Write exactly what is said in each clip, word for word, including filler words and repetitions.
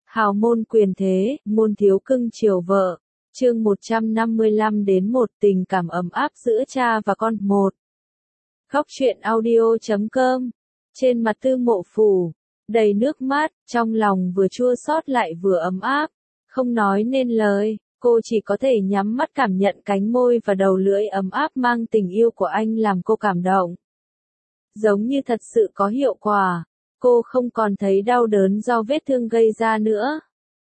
Hào môn quyền thế, môn thiếu cưng chiều vợ. Chương một trăm năm mươi lăm đến một tình cảm ấm áp giữa cha và con. một. Khóc chuyện audio chấm com. Trên mặt Tư Mộ phủ đầy nước mắt, trong lòng vừa chua xót lại vừa ấm áp, không nói nên lời, cô chỉ có thể nhắm mắt cảm nhận cánh môi và đầu lưỡi ấm áp mang tình yêu của anh làm cô cảm động. Giống như thật sự có hiệu quả, cô không còn thấy đau đớn do vết thương gây ra nữa.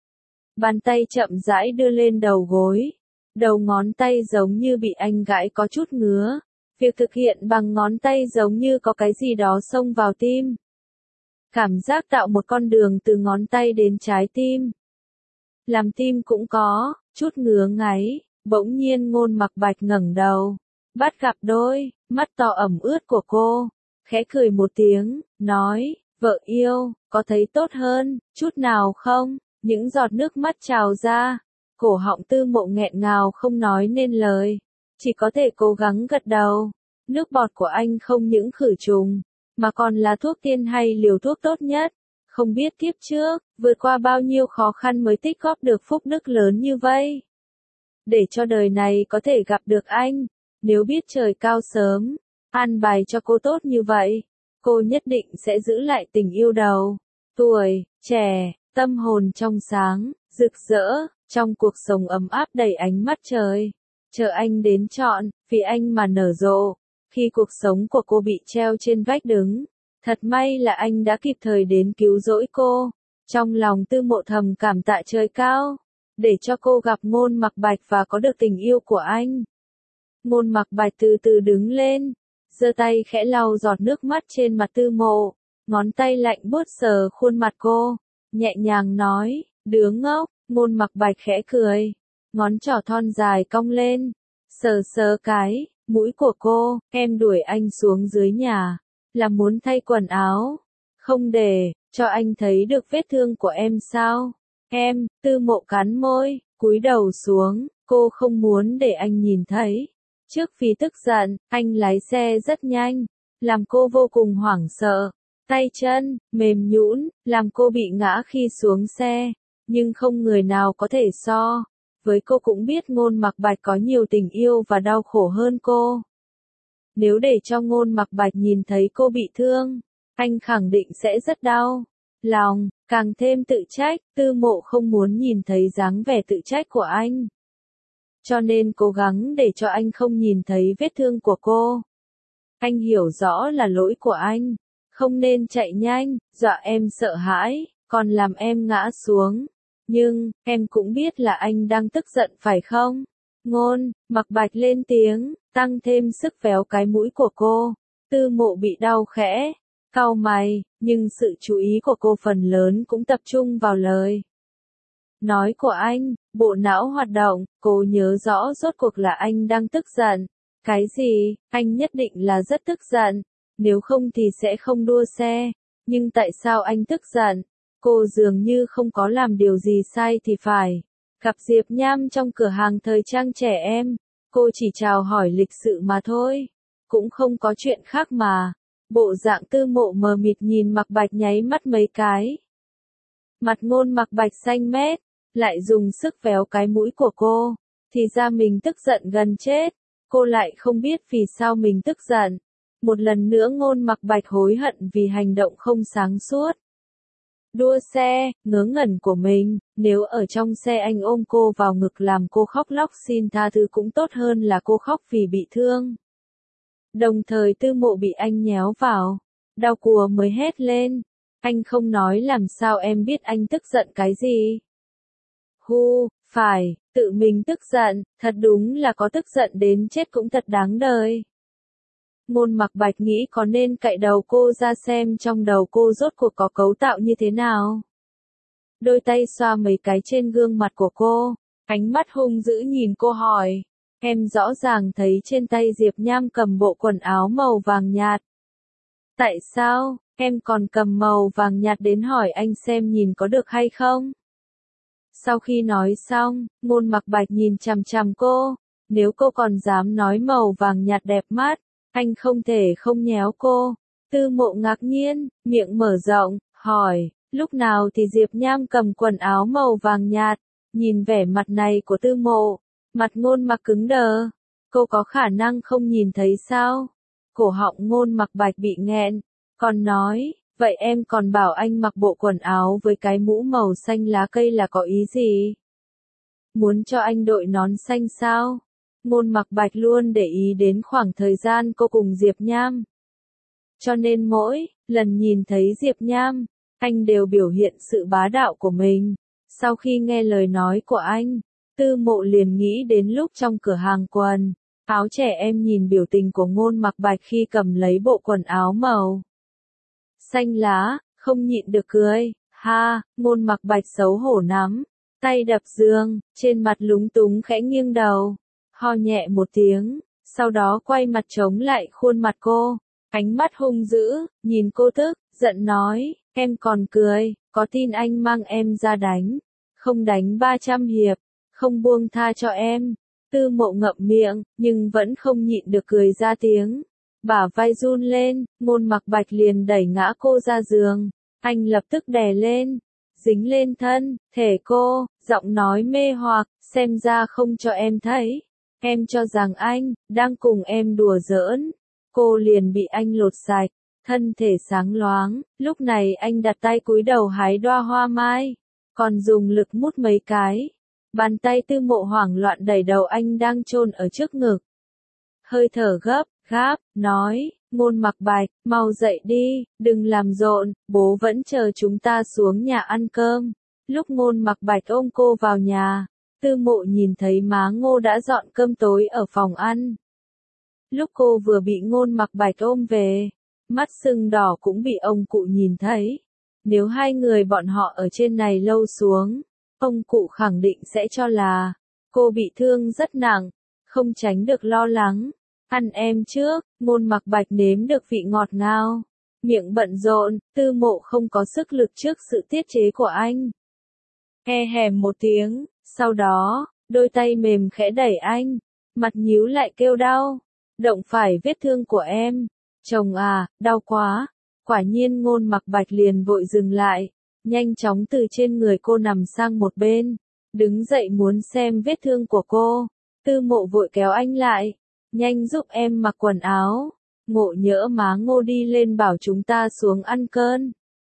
Bàn tay chậm rãi đưa lên đầu gối, đầu ngón tay giống như bị anh gãi có chút ngứa. Việc thực hiện bằng ngón tay giống như có cái gì đó xông vào tim. Cảm giác tạo một con đường từ ngón tay đến trái tim. Làm tim cũng có chút ngứa ngáy, bỗng nhiên Ngôn Mặc Bạch ngẩng đầu, bắt gặp đôi mắt to ẩm ướt của cô, khẽ cười một tiếng, nói, vợ yêu, có thấy tốt hơn chút nào không? Những giọt nước mắt trào ra, cổ họng Tư Mộ nghẹn ngào không nói nên lời, chỉ có thể cố gắng gật đầu. Nước bọt của anh không những khử trùng, mà còn là thuốc tiên hay liều thuốc tốt nhất. Không biết kiếp trước, vượt qua bao nhiêu khó khăn mới tích góp được phúc đức lớn như vậy. Để cho đời này có thể gặp được anh, nếu biết trời cao sớm, an bài cho cô tốt như vậy, cô nhất định sẽ giữ lại tình yêu đầu, tuổi, trẻ, tâm hồn trong sáng, rực rỡ, trong cuộc sống ấm áp đầy ánh mắt trời. Chờ anh đến chọn, vì anh mà nở rộ. Khi cuộc sống của cô bị treo trên vách đứng, thật may là anh đã kịp thời đến cứu rỗi cô. Trong lòng Tư Mộ thầm cảm tạ trời cao, để cho cô gặp Ngôn Mặc Bạch và có được tình yêu của anh. Ngôn Mặc Bạch từ từ đứng lên, giơ tay khẽ lau giọt nước mắt trên mặt Tư Mộ, ngón tay lạnh buốt sờ khuôn mặt cô, nhẹ nhàng nói, đứa ngốc. Ngôn Mặc Bạch khẽ cười, ngón trỏ thon dài cong lên, sờ sờ cái mũi của cô. Em đuổi anh xuống dưới nhà, là muốn thay quần áo, không để cho anh thấy được vết thương của em sao? Em, Tư Mộ cắn môi, cúi đầu xuống, cô không muốn để anh nhìn thấy. Trước vì tức giận, anh lái xe rất nhanh, làm cô vô cùng hoảng sợ, tay chân mềm nhũn, làm cô bị ngã khi xuống xe, nhưng không người nào có thể so với cô. Cũng biết Ngôn Mặc Bạch có nhiều tình yêu và đau khổ hơn cô. Nếu để cho Ngôn Mặc Bạch nhìn thấy cô bị thương, anh khẳng định sẽ rất đau lòng, càng thêm tự trách. Tư Mộ không muốn nhìn thấy dáng vẻ tự trách của anh, cho nên cố gắng để cho anh không nhìn thấy vết thương của cô. Anh hiểu rõ là lỗi của anh, không nên chạy nhanh, dọa em sợ hãi, còn làm em ngã xuống. Nhưng, em cũng biết là anh đang tức giận phải không? Ngôn Mặc Bạch lên tiếng, tăng thêm sức véo cái mũi của cô. Tư Mộ bị đau khẽ cau mày, nhưng sự chú ý của cô phần lớn cũng tập trung vào lời nói của anh. Bộ não hoạt động, cô nhớ rõ rốt cuộc là anh đang tức giận. Cái gì? Anh nhất định là rất tức giận, nếu không thì sẽ không đua xe. Nhưng tại sao anh tức giận? Cô dường như không có làm điều gì sai thì phải. Gặp Diệp Nham trong cửa hàng thời trang trẻ em, cô chỉ chào hỏi lịch sự mà thôi, cũng không có chuyện khác mà. Bộ dạng Tư Mộ mờ mịt nhìn Mặc Bạch nháy mắt mấy cái. Mặt Ngôn Mặc Bạch xanh mét, lại dùng sức véo cái mũi của cô, thì ra mình tức giận gần chết. Cô lại không biết vì sao mình tức giận. Một lần nữa Ngôn Mặc Bạch hối hận vì hành động không sáng suốt. Đua xe, ngớ ngẩn của mình, nếu ở trong xe anh ôm cô vào ngực làm cô khóc lóc xin tha thứ cũng tốt hơn là cô khóc vì bị thương. Đồng thời Tư Mộ bị anh nhéo vào, đau cùa mới hét lên, anh không nói làm sao em biết anh tức giận cái gì? Hu, phải, tự mình tức giận, thật đúng là có tức giận đến chết cũng thật đáng đời. Ngôn Mặc Bạch nghĩ có nên cạy đầu cô ra xem trong đầu cô rốt cuộc có cấu tạo như thế nào. Đôi tay xoa mấy cái trên gương mặt của cô, ánh mắt hung dữ nhìn cô hỏi, em rõ ràng thấy trên tay Diệp Nham cầm bộ quần áo màu vàng nhạt. Tại sao, em còn cầm màu vàng nhạt đến hỏi anh xem nhìn có được hay không? Sau khi nói xong, Ngôn Mặc Bạch nhìn chằm chằm cô, nếu cô còn dám nói màu vàng nhạt đẹp mắt, anh không thể không nhéo cô. Tư Mộ ngạc nhiên, miệng mở rộng, hỏi, Lúc nào thì Diệp Nham cầm quần áo màu vàng nhạt, nhìn vẻ mặt này của Tư Mộ, mặt Ngôn Mặc cứng đờ. Cô có khả năng không nhìn thấy sao? Cổ họng Ngôn Mặc Bạch bị nghẹn, còn nói, vậy em còn bảo anh mặc bộ quần áo với cái mũ màu xanh lá cây là có ý gì? Muốn cho anh đội nón xanh sao? Ngôn Mặc Bạch luôn để ý đến khoảng thời gian cô cùng Diệp Nham. Cho nên mỗi lần nhìn thấy Diệp Nham, anh đều biểu hiện sự bá đạo của mình. Sau khi nghe lời nói của anh, Tư Mộ liền nghĩ đến lúc trong cửa hàng quần áo trẻ em nhìn biểu tình của Ngôn Mặc Bạch khi cầm lấy bộ quần áo màu xanh lá, không nhịn được cười. Ha, Ngôn Mặc Bạch xấu hổ nắm tay đập giường, trên mặt lúng túng khẽ nghiêng đầu, ho nhẹ một tiếng, sau đó quay mặt chống lại khuôn mặt cô, ánh mắt hung dữ, nhìn cô tức giận nói, em còn cười, có tin anh mang em ra đánh, không đánh ba trăm hiệp, không buông tha cho em. Tư Mộ ngậm miệng, nhưng vẫn không nhịn được cười ra tiếng. Bả vai run lên, Ngôn Mặc Bạch liền đẩy ngã cô ra giường. Anh lập tức đè lên, dính lên thân, thể cô, giọng nói mê hoặc, xem ra không cho em thấy. Em cho rằng anh, đang cùng em đùa giỡn. Cô liền bị anh lột sạch, thân thể sáng loáng, lúc này anh đặt tay cúi đầu hái đóa hoa mai, còn dùng lực mút mấy cái. Bàn tay Tư Mộ hoảng loạn đẩy đầu anh đang chôn ở trước ngực. Hơi thở gấp, gáp, nói, Ngôn Mặc Bạch, mau dậy đi, đừng làm rộn, bố vẫn chờ chúng ta xuống nhà ăn cơm. Lúc Ngôn Mặc Bạch ôm cô vào nhà, Tư Mộ nhìn thấy má Ngô đã dọn cơm tối ở phòng ăn. Lúc cô vừa bị Ngôn Mặc Bạch ôm về, mắt sưng đỏ cũng bị ông cụ nhìn thấy. Nếu hai người bọn họ ở trên này lâu xuống, ông cụ khẳng định sẽ cho là cô bị thương rất nặng, không tránh được lo lắng. Ăn em trước, Ngôn Mặc Bạch nếm được vị ngọt ngào, miệng bận rộn, Tư Mộ không có sức lực trước sự tiết chế của anh. E hèm một tiếng, sau đó, đôi tay mềm khẽ đẩy anh, mặt nhíu lại kêu đau, động phải vết thương của em. Chồng à, đau quá. Quả nhiên Ngôn Mặc Bạch liền vội dừng lại, nhanh chóng từ trên người cô nằm sang một bên, đứng dậy muốn xem vết thương của cô. Tư Mộ vội kéo anh lại, nhanh giúp em mặc quần áo. Ngộ nhỡ má Ngô đi lên bảo chúng ta xuống ăn cơm.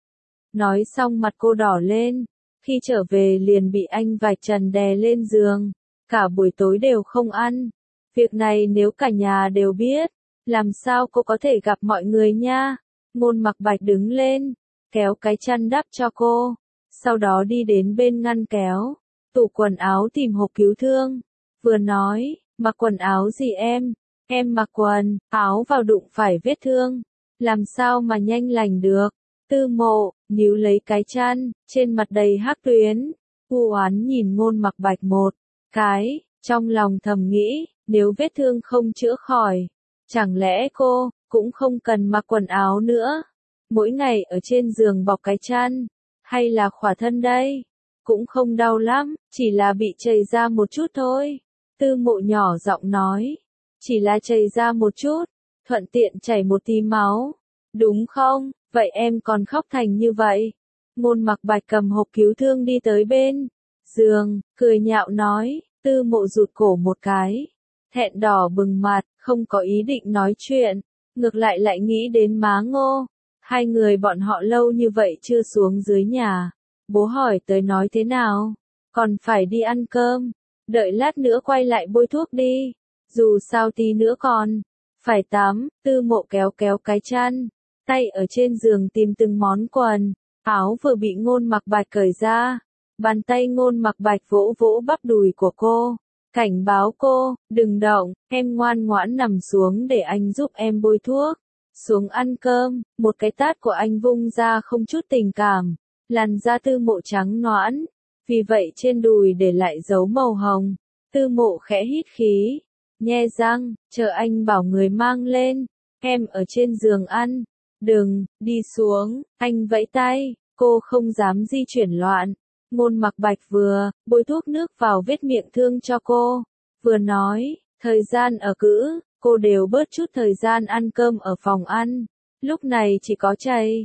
Nói xong mặt cô đỏ lên, khi trở về liền bị anh vạch trần đè lên giường, cả buổi tối đều không ăn. Việc này nếu cả nhà đều biết, làm sao cô có thể gặp mọi người nha. Ngôn Mặc Bạch đứng lên, kéo cái chăn đắp cho cô, sau đó đi đến bên ngăn kéo, tủ quần áo tìm hộp cứu thương, vừa nói, mặc quần áo gì em, em mặc quần áo vào đụng phải vết thương, làm sao mà nhanh lành được. Tư Mộ, níu lấy cái chăn, trên mặt đầy hắc tuyến, u oán nhìn Ngôn Mặc Bạch một cái, trong lòng thầm nghĩ, nếu vết thương không chữa khỏi, chẳng lẽ cô cũng không cần mặc quần áo nữa, mỗi ngày ở trên giường bọc cái chăn, hay là khỏa thân đây, cũng không đau lắm, chỉ là bị chảy ra một chút thôi. Tư Mộ nhỏ giọng nói, chỉ là chảy ra một chút, thuận tiện chảy một tí máu, đúng không, vậy em còn khóc thành như vậy. Ngôn Mặc Bạch cầm hộp cứu thương đi tới bên giường, cười nhạo nói. Tư Mộ rụt cổ một cái, thẹn đỏ bừng mặt, không có ý định nói chuyện, ngược lại lại nghĩ đến má Ngô. Hai người bọn họ lâu như vậy chưa xuống dưới nhà, bố hỏi tới nói thế nào, còn phải đi ăn cơm, đợi lát nữa quay lại bôi thuốc đi, dù sao tí nữa còn phải tắm. Tư Mộ kéo kéo cái chăn, tay ở trên giường tìm từng món quần áo vừa bị Ngôn Mặc Bạch cởi ra. Bàn tay Ngôn Mặc Bạch vỗ vỗ bắp đùi của cô, cảnh báo cô, đừng động, em ngoan ngoãn nằm xuống để anh giúp em bôi thuốc. Xuống ăn cơm, một cái tát của anh vung ra không chút tình cảm, làn da Tư Mộ trắng nõn, vì vậy trên đùi để lại dấu màu hồng. Tư Mộ khẽ hít khí, nhe răng, chờ anh bảo người mang lên, em ở trên giường ăn, đừng, đi xuống, anh vẫy tay, cô không dám di chuyển loạn. Ngôn Mặc Bạch vừa bôi thuốc nước vào vết miệng thương cho cô, vừa nói, thời gian ở cữ, cô đều bớt chút thời gian ăn cơm ở phòng ăn, lúc này chỉ có chảy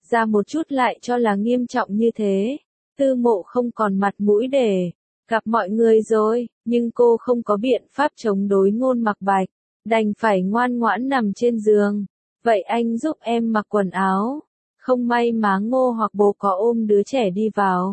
ra một chút lại cho là nghiêm trọng như thế. Tư Mộ không còn mặt mũi để gặp mọi người rồi, nhưng cô không có biện pháp chống đối Ngôn Mặc Bạch, đành phải ngoan ngoãn nằm trên giường. Vậy anh giúp em mặc quần áo. Không may má Ngô hoặc bố có ôm đứa trẻ đi vào.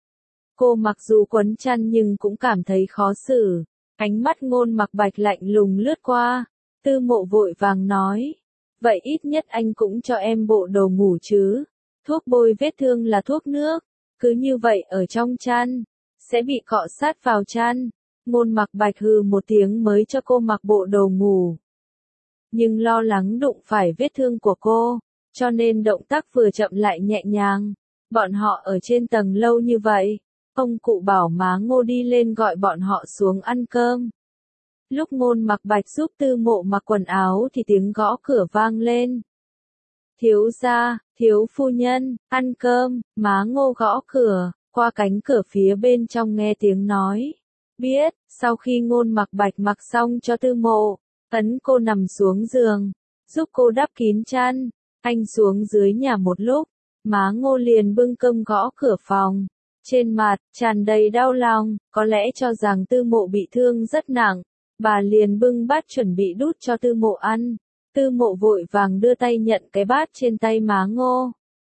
Cô mặc dù quấn chăn nhưng cũng cảm thấy khó xử. Ánh mắt Ngôn Mặc Bạch lạnh lùng lướt qua. Tư Mộ vội vàng nói. Vậy ít nhất anh cũng cho em bộ đồ ngủ chứ. Thuốc bôi vết thương là thuốc nước. Cứ như vậy ở trong chăn, sẽ bị cọ sát vào chăn. Ngôn Mặc Bạch hừ một tiếng mới cho cô mặc bộ đồ ngủ. Nhưng lo lắng đụng phải vết thương của cô, cho nên động tác vừa chậm lại nhẹ nhàng. Bọn họ ở trên tầng lâu như vậy, ông cụ bảo má Ngô đi lên gọi bọn họ xuống ăn cơm. Lúc Ngôn Mặc Bạch giúp Tư Mộ mặc quần áo thì tiếng gõ cửa vang lên. Thiếu gia, thiếu phu nhân, ăn cơm. Má Ngô gõ cửa, qua cánh cửa phía bên trong nghe tiếng nói. Biết, sau khi Ngôn Mặc Bạch mặc xong cho Tư Mộ, ấn cô nằm xuống giường, giúp cô đắp kín chăn. Anh xuống dưới nhà một lúc, má Ngô liền bưng cơm gõ cửa phòng. Trên mặt, tràn đầy đau lòng, có lẽ cho rằng Tư Mộ bị thương rất nặng. Bà liền bưng bát chuẩn bị đút cho Tư Mộ ăn. Tư Mộ vội vàng đưa tay nhận cái bát trên tay má Ngô.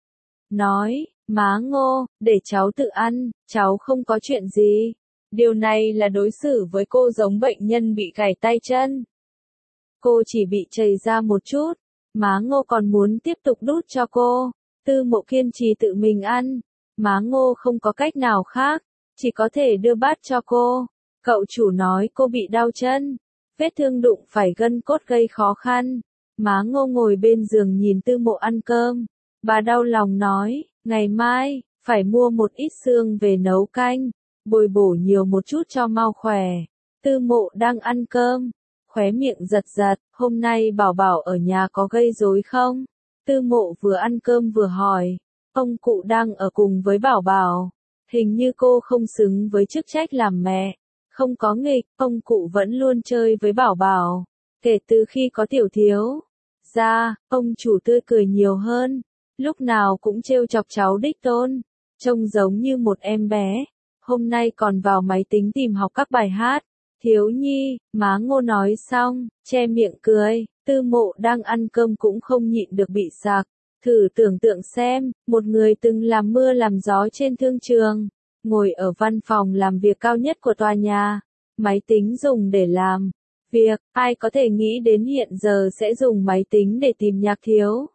Nói, má Ngô, để cháu tự ăn, cháu không có chuyện gì. Điều này là đối xử với cô giống bệnh nhân bị gãy tay chân. Cô chỉ bị chảy ra một chút, má Ngô còn muốn tiếp tục đút cho cô. Tư Mộ kiên trì tự mình ăn, má Ngô không có cách nào khác, chỉ có thể đưa bát cho cô. Cậu chủ nói cô bị đau chân, vết thương đụng phải gân cốt gây khó khăn. Má Ngô ngồi bên giường nhìn Tư Mộ ăn cơm. Bà đau lòng nói, ngày mai, phải mua một ít xương về nấu canh, bồi bổ nhiều một chút cho mau khỏe. Tư Mộ đang ăn cơm, khóe miệng giật giật, hôm nay Bảo Bảo ở nhà có gây rối không? Tư Mộ vừa ăn cơm vừa hỏi, ông cụ đang ở cùng với Bảo Bảo. Hình như cô không xứng với chức trách làm mẹ. Không có nghịch, ông cụ vẫn luôn chơi với Bảo Bảo. Kể từ khi có Tiểu Thiếu ra, ông chủ tươi cười nhiều hơn, lúc nào cũng trêu chọc cháu đích tôn, trông giống như một em bé. Hôm nay còn vào máy tính tìm học các bài hát. Thiếu nhi, má Ngô nói xong, che miệng cười. Tư Mộ đang ăn cơm cũng không nhịn được bị sặc. Thử tưởng tượng xem, một người từng làm mưa làm gió trên thương trường, ngồi ở văn phòng làm việc cao nhất của tòa nhà, máy tính dùng để làm việc, ai có thể nghĩ đến hiện giờ sẽ dùng máy tính để tìm nhạc thiếu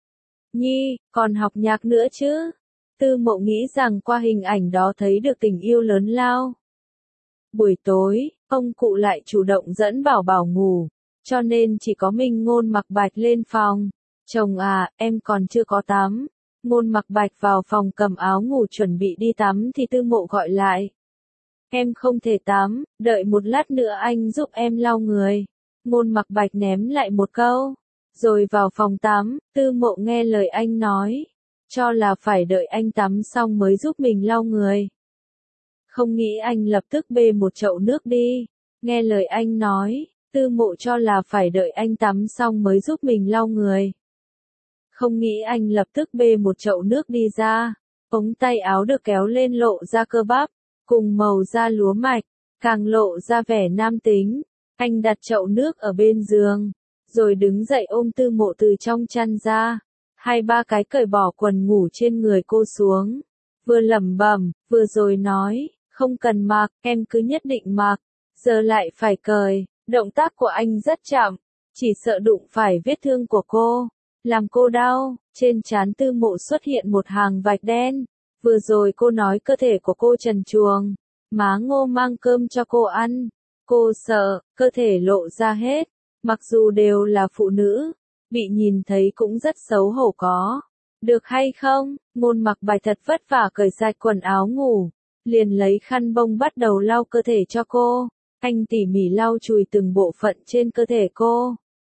nhi, còn học nhạc nữa chứ. Tư Mộ nghĩ rằng qua hình ảnh đó thấy được tình yêu lớn lao. Buổi tối, ông cụ lại chủ động dẫn Bảo Bảo ngủ, cho nên chỉ có mình Ngôn Mặc Bạch lên phòng. Chồng à, em còn chưa có tắm. Ngôn Mặc Bạch vào phòng cầm áo ngủ chuẩn bị đi tắm thì Tư Mộ gọi lại. Em không thể tắm, đợi một lát nữa anh giúp em lau người. Ngôn Mặc Bạch ném lại một câu, rồi vào phòng tắm. Tư Mộ nghe lời anh nói, cho là phải đợi anh tắm xong mới giúp mình lau người. Không nghĩ anh lập tức bê một chậu nước đi. Nghe lời anh nói, Tư Mộ cho là phải đợi anh tắm xong mới giúp mình lau người. Không nghĩ anh lập tức bê một chậu nước đi ra. Ống tay áo được kéo lên lộ ra cơ bắp, cùng màu da lúa mạch, càng lộ ra vẻ nam tính. Anh đặt chậu nước ở bên giường, rồi đứng dậy ôm Tư Mộ từ trong chăn ra. Hai ba cái cởi bỏ quần ngủ trên người cô xuống. Vừa lẩm bẩm, vừa rồi nói, không cần mặc, em cứ nhất định mặc. Giờ lại phải cởi. Động tác của anh rất chậm, chỉ sợ đụng phải vết thương của cô, làm cô đau. Trên trán Tư Mộ xuất hiện một hàng vạch đen. Vừa rồi cô nói cơ thể của cô trần truồng, má Ngô mang cơm cho cô ăn. Cô sợ, cơ thể lộ ra hết, mặc dù đều là phụ nữ, bị nhìn thấy cũng rất xấu hổ có. Được hay không? Ngôn Mặc Bạch thật vất vả cởi sạch quần áo ngủ, liền lấy khăn bông bắt đầu lau cơ thể cho cô. Anh tỉ mỉ lau chùi từng bộ phận trên cơ thể cô.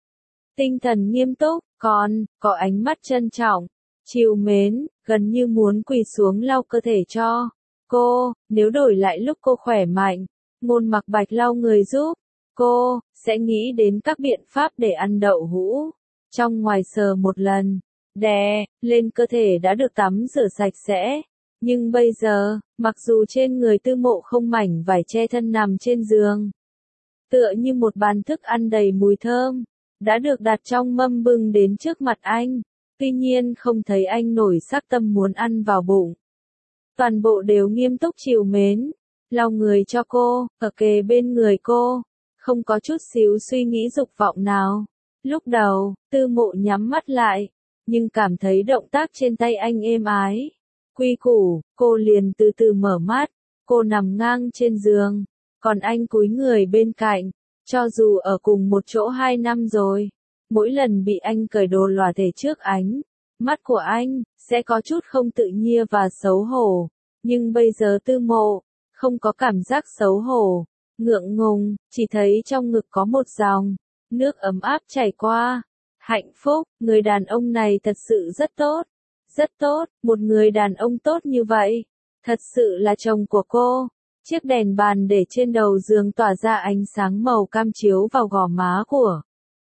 Tinh thần nghiêm túc, còn có ánh mắt trân trọng, trìu mến, gần như muốn quỳ xuống lau cơ thể cho cô. Nếu đổi lại lúc cô khỏe mạnh, Ngôn Mặc Bạch lau người giúp cô, sẽ nghĩ đến các biện pháp để ăn đậu hũ trong ngoài sờ một lần. đè lên cơ thể đã được tắm rửa sạch sẽ. Nhưng bây giờ, mặc dù trên người Tư Mộ không mảnh vải che thân nằm trên giường, tựa như một bàn thức ăn đầy mùi thơm, đã được đặt trong mâm bưng đến trước mặt anh, tuy nhiên không thấy anh nổi sắc tâm muốn ăn vào bụng. Toàn bộ đều nghiêm túc trìu mến, lau người cho cô, ở kề bên người cô, không có chút xíu suy nghĩ dục vọng nào. Lúc đầu, Tư Mộ nhắm mắt lại, nhưng cảm thấy động tác trên tay anh êm ái. Quy củ, cô liền từ từ mở mắt, cô nằm ngang trên giường, còn anh cúi người bên cạnh, cho dù ở cùng một chỗ hai năm rồi, mỗi lần bị anh cởi đồ lòa thể trước ánh, mắt của anh, sẽ có chút không tự nhiên và xấu hổ, nhưng bây giờ Tư Mộ, không có cảm giác xấu hổ, ngượng ngùng, chỉ thấy trong ngực có một dòng, nước ấm áp chảy qua. Hạnh phúc, người đàn ông này thật sự rất tốt. Rất tốt, một người đàn ông tốt như vậy. Thật sự là chồng của cô. Chiếc đèn bàn để trên đầu giường tỏa ra ánh sáng màu cam chiếu vào gò má của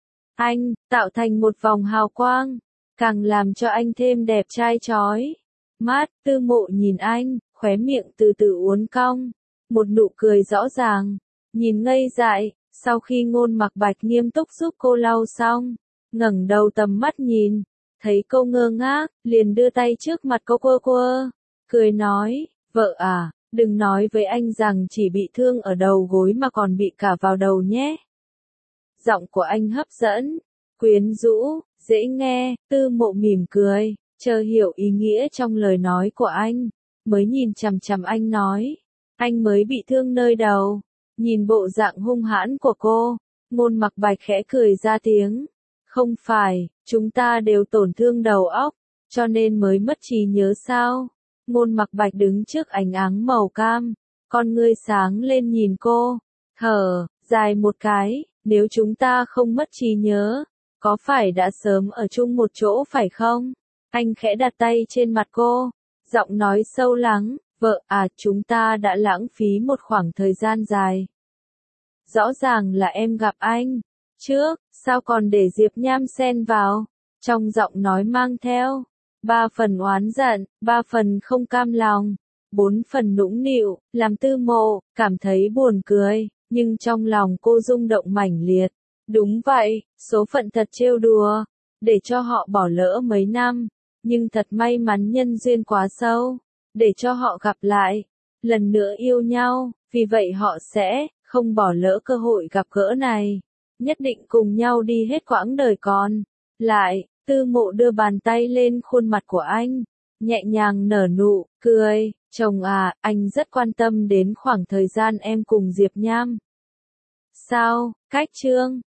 anh, tạo thành một vòng hào quang, càng làm cho anh thêm đẹp trai chói mắt. Tư Mộ nhìn anh, khóe miệng từ từ uốn cong, một nụ cười rõ ràng, nhìn ngây dại. Sau khi Ngôn Mặc Bạch nghiêm túc giúp cô lau xong, ngẩng đầu tầm mắt nhìn, thấy cô ngơ ngác, liền đưa tay trước mặt cô quơ quơ, cười nói, vợ à, đừng nói với anh rằng chỉ bị thương ở đầu gối mà còn bị cả vào đầu nhé. Giọng của anh hấp dẫn, quyến rũ, dễ nghe. Tư Mộ mỉm cười, chờ hiểu ý nghĩa trong lời nói của anh, mới nhìn chằm chằm anh nói, anh mới bị thương nơi đầu. Nhìn bộ dạng hung hãn của cô, Ngôn Mặc Bạch khẽ cười ra tiếng. Không phải, chúng ta đều tổn thương đầu óc, cho nên mới mất trí nhớ sao? Ngôn Mặc Bạch đứng trước ánh áng màu cam, con ngươi sáng lên nhìn cô, thở dài một cái, nếu chúng ta không mất trí nhớ, có phải đã sớm ở chung một chỗ phải không? Anh khẽ đặt tay trên mặt cô, giọng nói sâu lắng, vợ à, chúng ta đã lãng phí một khoảng thời gian dài. Rõ ràng là em gặp anh trước, sao còn để Diệp Nham xen vào? Trong giọng nói mang theo ba phần oán giận, ba phần không cam lòng, bốn phần nũng nịu, làm Tư Mộ cảm thấy buồn cười, nhưng trong lòng cô rung động mãnh liệt. Đúng vậy, số phận thật trêu đùa, để cho họ bỏ lỡ mấy năm, nhưng thật may mắn nhân duyên quá sâu, để cho họ gặp lại, lần nữa yêu nhau, vì vậy họ sẽ không bỏ lỡ cơ hội gặp gỡ này, nhất định cùng nhau đi hết quãng đời còn lại. Tư Mộ đưa bàn tay lên khuôn mặt của anh, nhẹ nhàng nở nụ cười, chồng à, anh rất quan tâm đến khoảng thời gian em cùng Diệp Nham. Sao, cách chương